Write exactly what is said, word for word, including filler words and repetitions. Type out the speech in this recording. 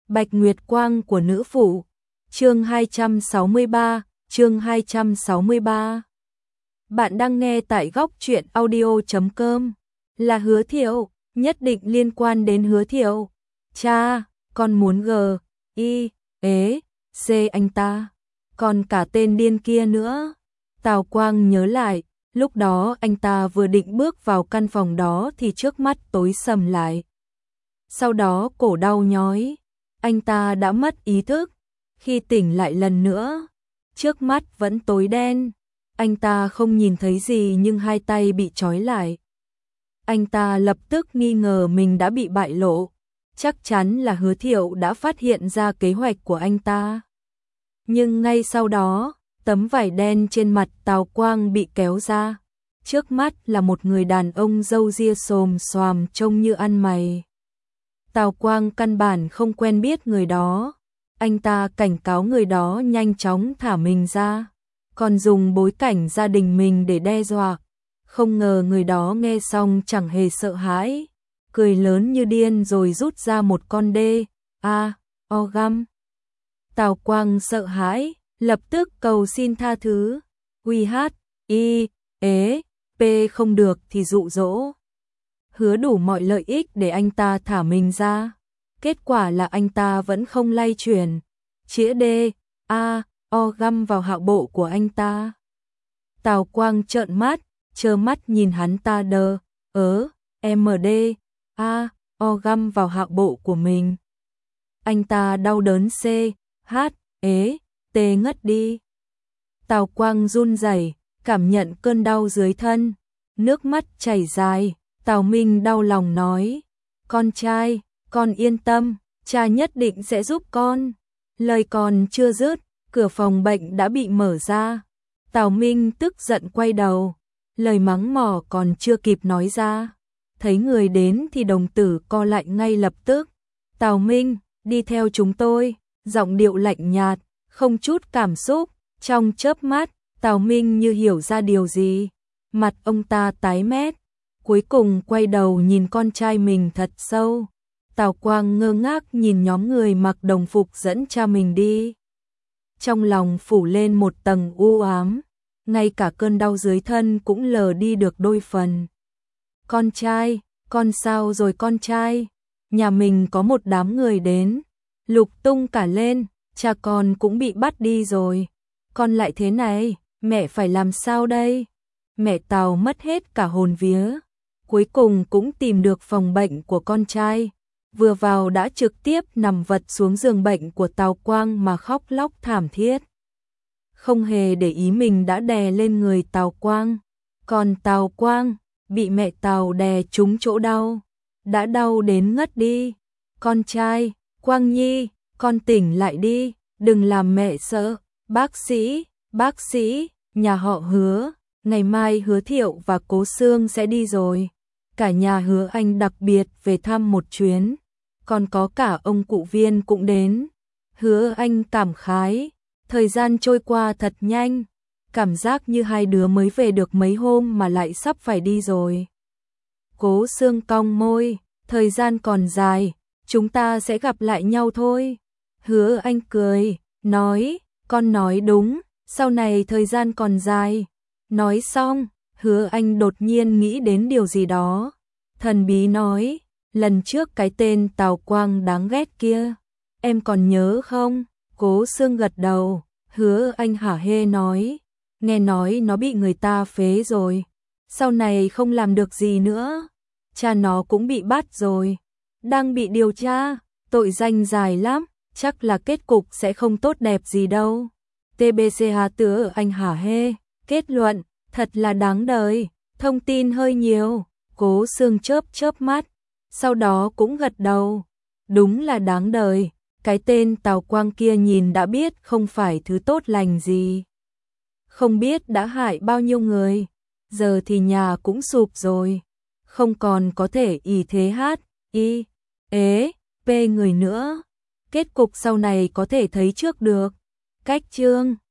Bạch Nguyệt Quang của nữ phụ. Chương hai trăm sáu mươi ba, chương hai trăm sáu mươi ba. Bạn đang nghe tại góc truyện audio chấm com. Là Hứa Thiệu, nhất định liên quan đến Hứa Thiệu. Cha, con muốn G, I, ế, C anh ta. Còn cả tên điên kia nữa. Tào Quang nhớ lại, lúc đó anh ta vừa định bước vào căn phòng đó thì trước mắt tối sầm lại. Sau đó cổ đau nhói, anh ta đã mất ý thức. Khi tỉnh lại lần nữa, trước mắt vẫn tối đen. Anh ta không nhìn thấy gì nhưng hai tay bị trói lại. Anh ta lập tức nghi ngờ mình đã bị bại lộ. Chắc chắn là Hứa Thiệu đã phát hiện ra kế hoạch của anh ta. Nhưng ngay sau đó, tấm vải đen trên mặt Tào Quang bị kéo ra. Trước mắt là một người đàn ông râu ria xồm xoàm trông như ăn mày. Tào Quang căn bản không quen biết người đó. Anh ta cảnh cáo người đó nhanh chóng thả mình ra, còn dùng bối cảnh gia đình mình để đe dọa. Không ngờ người đó nghe xong chẳng hề sợ hãi, cười lớn như điên rồi rút ra một con đê, a, o găm. Tào Quang sợ hãi, lập tức cầu xin tha thứ. Quy hát, y, ế, p không được thì dụ dỗ. Hứa đủ mọi lợi ích để anh ta thả mình ra. Kết quả là anh ta vẫn không lay chuyển. Chĩa đê, a, o găm vào hạo bộ của anh ta. Tào Quang trợn mắt, trơ mắt nhìn hắn ta đờ, ớ, md, a, o găm vào hạo bộ của mình. Anh ta đau đớn c, h, ế, t ngất đi. Tào Quang run rẩy, cảm nhận cơn đau dưới thân, nước mắt chảy dài. Tào Minh đau lòng nói, con trai, con yên tâm, cha nhất định sẽ giúp con. Lời còn chưa dứt, cửa phòng bệnh đã bị mở ra. Tào Minh tức giận quay đầu, lời mắng mỏ còn chưa kịp nói ra. Thấy người đến thì đồng tử co lại ngay lập tức. Tào Minh, đi theo chúng tôi, giọng điệu lạnh nhạt, không chút cảm xúc. Trong chớp mắt, Tào Minh như hiểu ra điều gì. Mặt ông ta tái mét, cuối cùng quay đầu nhìn con trai mình thật sâu. Tào Quang ngơ ngác nhìn nhóm người mặc đồng phục dẫn cha mình đi. Trong lòng phủ lên một tầng u ám, ngay cả cơn đau dưới thân cũng lờ đi được đôi phần. Con trai, con sao rồi con trai? Nhà mình có một đám người đến, lục tung cả lên, cha con cũng bị bắt đi rồi. Con lại thế này, mẹ phải làm sao đây? Mẹ Tào mất hết cả hồn vía, cuối cùng cũng tìm được phòng bệnh của con trai. Vừa vào đã trực tiếp nằm vật xuống giường bệnh của Tào Quang mà khóc lóc thảm thiết. Không hề để ý mình đã đè lên người Tào Quang. Còn Tào Quang, bị mẹ Tào đè trúng chỗ đau, đã đau đến ngất đi. Con trai, Quang Nhi, con tỉnh lại đi, đừng làm mẹ sợ. Bác sĩ, bác sĩ, nhà họ Hứa, ngày mai Hứa Thiệu và Cố Sương sẽ đi rồi. Cả nhà Hứa Anh đặc biệt về thăm một chuyến, còn có cả ông cụ Viên cũng đến. Hứa Anh cảm khái, thời gian trôi qua thật nhanh, cảm giác như hai đứa mới về được mấy hôm mà lại sắp phải đi rồi. Cố Sương cong môi, thời gian còn dài, chúng ta sẽ gặp lại nhau thôi. Hứa Anh cười, nói, con nói đúng, sau này thời gian còn dài. Nói xong, Hứa Anh đột nhiên nghĩ đến điều gì đó. Thần bí nói, lần trước cái tên Tào Quang đáng ghét kia, em còn nhớ không? Cố Sương gật đầu. Hứa Anh hả hê nói, nghe nói nó bị người ta phế rồi, sau này không làm được gì nữa. Cha nó cũng bị bắt rồi, đang bị điều tra, tội danh dài lắm, chắc là kết cục sẽ không tốt đẹp gì đâu. tê bê xê Hà Tứa Anh hả hê, kết luận, thật là đáng đời, thông tin hơi nhiều. Cố Sương chớp chớp mắt, sau đó cũng gật đầu. Đúng là đáng đời, cái tên Tào Quang kia nhìn đã biết không phải thứ tốt lành gì. Không biết đã hại bao nhiêu người, giờ thì nhà cũng sụp rồi, không còn có thể ỷ thế hát, y, ế, p người nữa. Kết cục sau này có thể thấy trước được. Cách chương